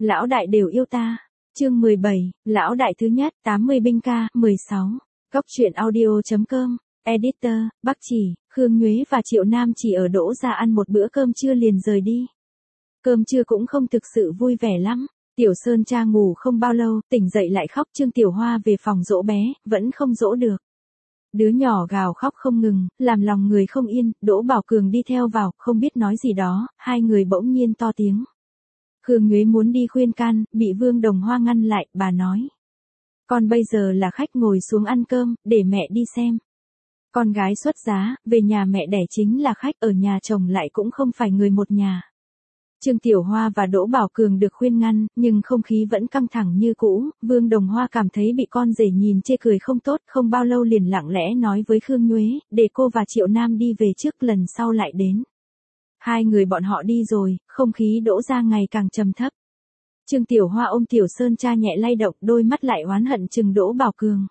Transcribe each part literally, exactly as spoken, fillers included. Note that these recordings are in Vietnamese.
Lão đại đều yêu ta. Chương mười bảy, lão đại thứ nhất, tám mươi binh ca, mười sáu. Góc truyện audio.com, Editor, Bắc Chỉ, Khương Nhuế và Triệu Nam chỉ ở Đỗ gia ăn một bữa cơm trưa liền rời đi. Cơm trưa cũng không thực sự vui vẻ lắm. Tiểu Sơn cha ngủ không bao lâu, tỉnh dậy lại khóc. Trương Tiểu Hoa về phòng dỗ bé, vẫn không dỗ được. Đứa nhỏ gào khóc không ngừng, làm lòng người không yên. Đỗ Bảo Cường đi theo vào, không biết nói gì đó, hai người bỗng nhiên to tiếng. Khương Nhuế muốn đi khuyên can, bị Vương Đồng Hoa ngăn lại, bà nói. Con bây giờ là khách, ngồi xuống ăn cơm, để mẹ đi xem. Con gái xuất giá, về nhà mẹ đẻ chính là khách, ở nhà chồng lại cũng không phải người một nhà. Trương Tiểu Hoa và Đỗ Bảo Cường được khuyên ngăn, nhưng không khí vẫn căng thẳng như cũ. Vương Đồng Hoa cảm thấy bị con rể nhìn chê cười không tốt, không bao lâu liền lặng lẽ nói với Khương Nhuế, để cô và Triệu Nam đi về trước, lần sau lại đến. Hai người bọn họ đi rồi, không khí Đỗ gia ngày càng trầm thấp. Trương Tiểu Hoa ôm Tiểu Sơn cha nhẹ lay động, đôi mắt lại oán hận chừng Đỗ Bảo Cường.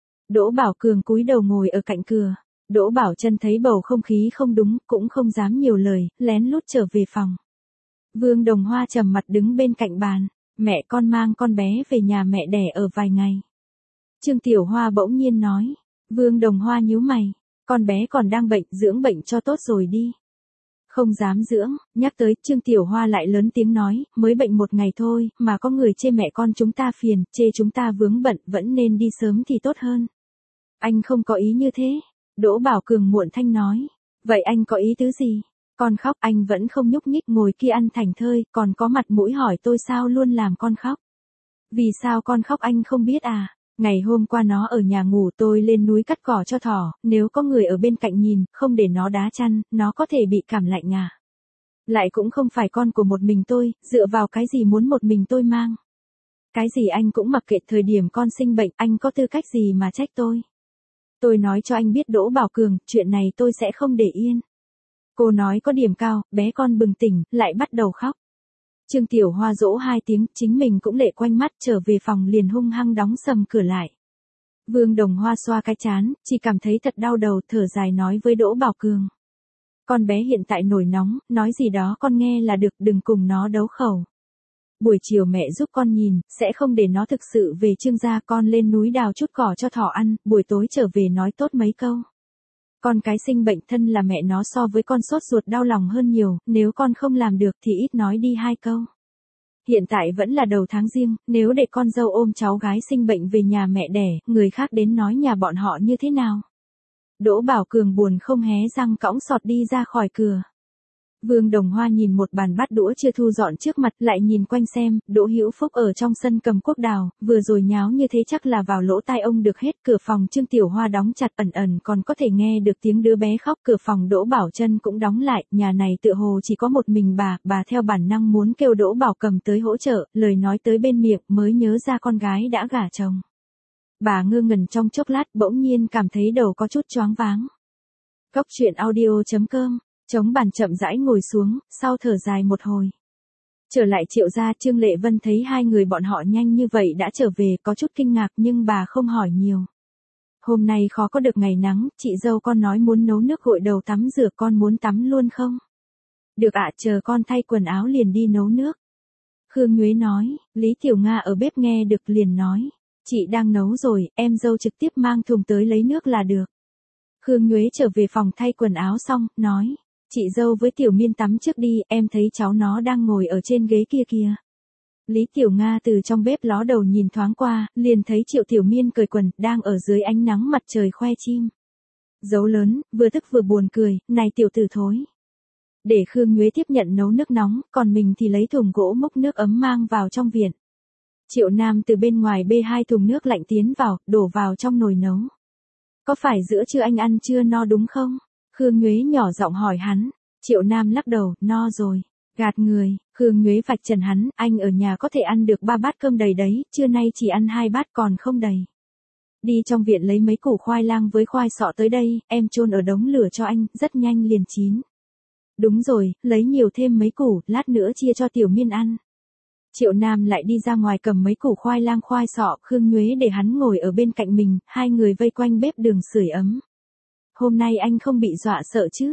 Đỗ Bảo Cường cúi đầu ngồi ở cạnh cửa. Đỗ Bảo Chân thấy bầu không khí không đúng, cũng không dám nhiều lời, lén lút trở về phòng. Vương Đồng Hoa trầm mặt đứng bên cạnh bàn. Mẹ con mang con bé về nhà mẹ đẻ ở vài ngày. Trương Tiểu Hoa bỗng nhiên nói. Vương Đồng Hoa nhíu mày. Con bé còn đang bệnh, dưỡng bệnh cho tốt rồi đi. Không dám dưỡng, nhắc tới, Trương Tiểu Hoa lại lớn tiếng nói, mới bệnh một ngày thôi, mà có người chê mẹ con chúng ta phiền, chê chúng ta vướng bận, vẫn nên đi sớm thì tốt hơn. Anh không có ý như thế. Đỗ Bảo Cường muộn thanh nói. Vậy anh có ý tứ gì? Con khóc, anh vẫn không nhúc nhích, ngồi kia ăn thành thơi, còn có mặt mũi hỏi tôi sao luôn làm con khóc. Vì sao con khóc anh không biết à? Ngày hôm qua nó ở nhà ngủ, tôi lên núi cắt cỏ cho thỏ, nếu có người ở bên cạnh nhìn, không để nó đá chăn, nó có thể bị cảm lạnh à. Lại cũng không phải con của một mình tôi, dựa vào cái gì muốn một mình tôi mang. Cái gì anh cũng mặc kệ, thời điểm con sinh bệnh, anh có tư cách gì mà trách tôi. Tôi nói cho anh biết Đỗ Bảo Cường, chuyện này tôi sẽ không để yên. Cô nói có điểm cao, bé con bừng tỉnh, lại bắt đầu khóc. Trương Tiểu Hoa dỗ hai tiếng, chính mình cũng lệ quanh mắt, trở về phòng liền hung hăng đóng sầm cửa lại. Vương Đồng Hoa xoa cái trán, chỉ cảm thấy thật đau đầu, thở dài nói với Đỗ Bảo Cường. Con bé hiện tại nổi nóng, nói gì đó con nghe là được, đừng cùng nó đấu khẩu. Buổi chiều mẹ giúp con nhìn, sẽ không để nó thực sự về Trương gia, con lên núi đào chút cỏ cho thỏ ăn, buổi tối trở về nói tốt mấy câu. Con cái sinh bệnh, thân là mẹ nó so với con sốt ruột đau lòng hơn nhiều, nếu con không làm được thì ít nói đi hai câu. Hiện tại vẫn là đầu tháng riêng, nếu để con dâu ôm cháu gái sinh bệnh về nhà mẹ đẻ, người khác đến nói nhà bọn họ như thế nào? Đỗ Bảo Cường buồn không hé răng, cõng sọt đi ra khỏi cửa. Vương Đồng Hoa nhìn một bàn bát đũa chưa thu dọn trước mặt, lại nhìn quanh xem, Đỗ Hữu Phúc ở trong sân cầm cuốc đào, vừa rồi nháo như thế chắc là vào lỗ tai ông được hết. Cửa phòng Trương Tiểu Hoa đóng chặt, ẩn ẩn còn có thể nghe được tiếng đứa bé khóc. Cửa phòng Đỗ Bảo Chân cũng đóng lại, nhà này tựa hồ chỉ có một mình bà, bà theo bản năng muốn kêu Đỗ Bảo Cầm tới hỗ trợ, lời nói tới bên miệng mới nhớ ra con gái đã gả chồng. Bà ngơ ngẩn trong chốc lát, bỗng nhiên cảm thấy đầu có chút choáng váng. Góc truyện audio.com, chống bàn chậm rãi ngồi xuống, sau thở dài một hồi. Trở lại Triệu gia, Trương Lệ Vân thấy hai người bọn họ nhanh như vậy đã trở về, có chút kinh ngạc nhưng bà không hỏi nhiều. Hôm nay khó có được ngày nắng, chị dâu con nói muốn nấu nước gội đầu tắm rửa, con muốn tắm luôn không? Được ạ, chờ con thay quần áo liền đi nấu nước. Khương Nhuế nói. Lý Tiểu Nga ở bếp nghe được liền nói. Chị đang nấu rồi, em dâu trực tiếp mang thùng tới lấy nước là được. Khương Nhuế trở về phòng thay quần áo xong, nói. Chị dâu với Tiểu Miên tắm trước đi, em thấy cháu nó đang ngồi ở trên ghế kia kìa. Lý Tiểu Nga từ trong bếp ló đầu nhìn thoáng qua, liền thấy Triệu Tiểu Miên cởi quần, đang ở dưới ánh nắng mặt trời khoe chim. Dấu lớn, vừa tức vừa buồn cười, này tiểu tử thối. Để Khương Nhuế tiếp nhận nấu nước nóng, còn mình thì lấy thùng gỗ múc nước ấm mang vào trong viện. Triệu Nam từ bên ngoài bê hai thùng nước lạnh tiến vào, đổ vào trong nồi nấu. Có phải giữa trưa anh ăn chưa no đúng không? Khương Nhuế nhỏ giọng hỏi hắn. Triệu Nam lắc đầu, no rồi. Gạt người. Khương Nhuế vạch trần hắn, anh ở nhà có thể ăn được ba bát cơm đầy đấy, trưa nay chỉ ăn hai bát còn không đầy. Đi trong viện lấy mấy củ khoai lang với khoai sọ tới đây, em chôn ở đống lửa cho anh, rất nhanh liền chín. Đúng rồi, lấy nhiều thêm mấy củ, lát nữa chia cho Tiểu Miên ăn. Triệu Nam lại đi ra ngoài cầm mấy củ khoai lang khoai sọ, Khương Nhuế để hắn ngồi ở bên cạnh mình, hai người vây quanh bếp đường sưởi ấm. Hôm nay anh không bị dọa sợ chứ?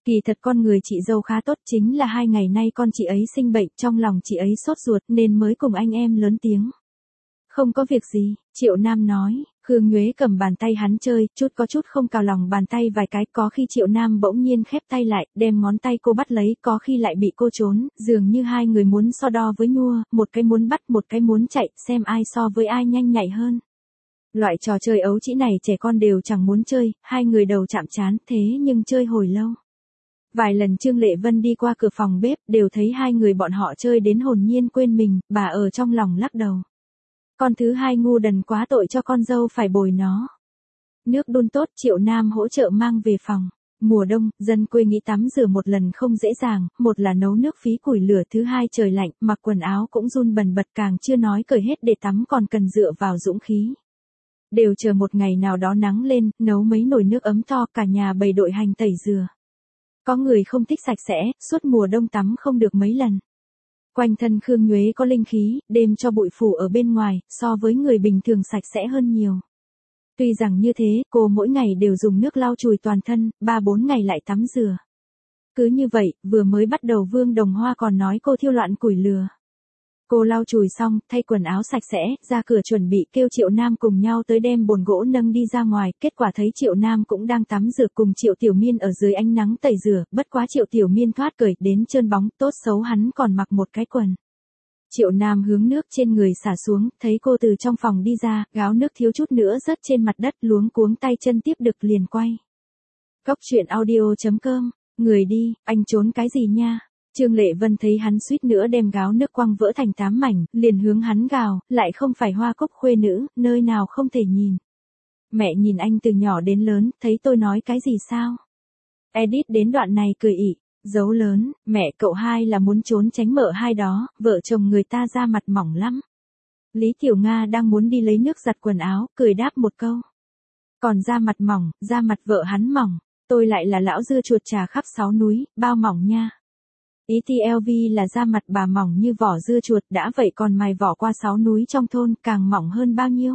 Kỳ thật con người chị dâu khá tốt, chính là hai ngày nay con chị ấy sinh bệnh, trong lòng chị ấy sốt ruột nên mới cùng anh em lớn tiếng. Không có việc gì, Triệu Nam nói. Khương Nhuế cầm bàn tay hắn chơi, chút có chút không cào lòng bàn tay vài cái, có khi Triệu Nam bỗng nhiên khép tay lại, đem ngón tay cô bắt lấy, có khi lại bị cô trốn, dường như hai người muốn so đo với nhua, một cái muốn bắt, một cái muốn chạy, xem ai so với ai nhanh nhạy hơn. Loại trò chơi ấu trĩ này trẻ con đều chẳng muốn chơi, hai người đầu chạm trán, thế nhưng chơi hồi lâu. Vài lần Trương Lệ Vân đi qua cửa phòng bếp, đều thấy hai người bọn họ chơi đến hồn nhiên quên mình, bà ở trong lòng lắc đầu. Con thứ hai ngu đần quá, tội cho con dâu phải bồi nó. Nước đun tốt, Triệu Nam hỗ trợ mang về phòng. Mùa đông, dân quê nghĩ tắm rửa một lần không dễ dàng, một là nấu nước phí củi lửa, thứ hai trời lạnh, mặc quần áo cũng run bần bật, càng chưa nói cởi hết để tắm còn cần dựa vào dũng khí. Đều chờ một ngày nào đó nắng lên, nấu mấy nồi nước ấm to, cả nhà bày đội hành tẩy rửa. Có người không thích sạch sẽ, suốt mùa đông tắm không được mấy lần. Quanh thân Khương Nhuế có linh khí, đêm cho bụi phủ ở bên ngoài, so với người bình thường sạch sẽ hơn nhiều. Tuy rằng như thế, cô mỗi ngày đều dùng nước lau chùi toàn thân, ba bốn ngày lại tắm rửa. Cứ như vậy, vừa mới bắt đầu Vương Đồng Hoa còn nói cô thiêu loạn củi lửa. Cô lau chùi xong, thay quần áo sạch sẽ, ra cửa chuẩn bị kêu Triệu Nam cùng nhau tới đem bồn gỗ nâng đi ra ngoài, kết quả thấy Triệu Nam cũng đang tắm rửa cùng Triệu Tiểu Miên ở dưới ánh nắng tẩy rửa, bất quá Triệu Tiểu Miên thoát cởi đến trơn bóng, tốt xấu hắn còn mặc một cái quần. Triệu Nam hướng nước trên người xả xuống, thấy cô từ trong phòng đi ra, gáo nước thiếu chút nữa rớt trên mặt đất, luống cuống tay chân tiếp được liền quay. Cốc truyện audio chấm com, người đi, anh trốn cái gì nha? Trương Lệ Vân thấy hắn suýt nữa đem gáo nước quăng vỡ thành tám mảnh, liền hướng hắn gào, lại không phải Hoa Cúc khuê nữ, nơi nào không thể nhìn. Mẹ nhìn anh từ nhỏ đến lớn, thấy tôi nói cái gì sao? Edit đến đoạn này cười ỉ, dấu lớn, mẹ cậu hai là muốn trốn tránh mợ hai đó, vợ chồng người ta da mặt mỏng lắm. Lý Tiểu Nga đang muốn đi lấy nước giặt quần áo, cười đáp một câu. Còn da mặt mỏng, da mặt vợ hắn mỏng, tôi lại là lão dưa chuột trà khắp sáu núi, bao mỏng nha. Ý tê lờ vê là da mặt bà mỏng như vỏ dưa chuột, đã vậy còn mài vỏ qua sáu núi trong thôn, càng mỏng hơn bao nhiêu.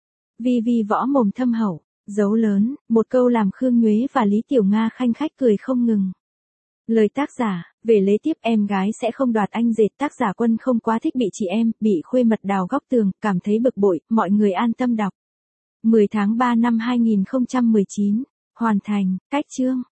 Vi Vi võ mồm thâm hậu, dấu lớn, một câu làm Khương Nhuế và Lý Tiểu Nga khanh khách cười không ngừng. Lời tác giả, về lấy tiếp em gái sẽ không đoạt anh dệt, tác giả Quân không quá thích bị chị em, bị khuê mật đào góc tường, cảm thấy bực bội, mọi người an tâm đọc. mười tháng ba năm hai nghìn không trăm mười chín, hoàn thành, cách chương.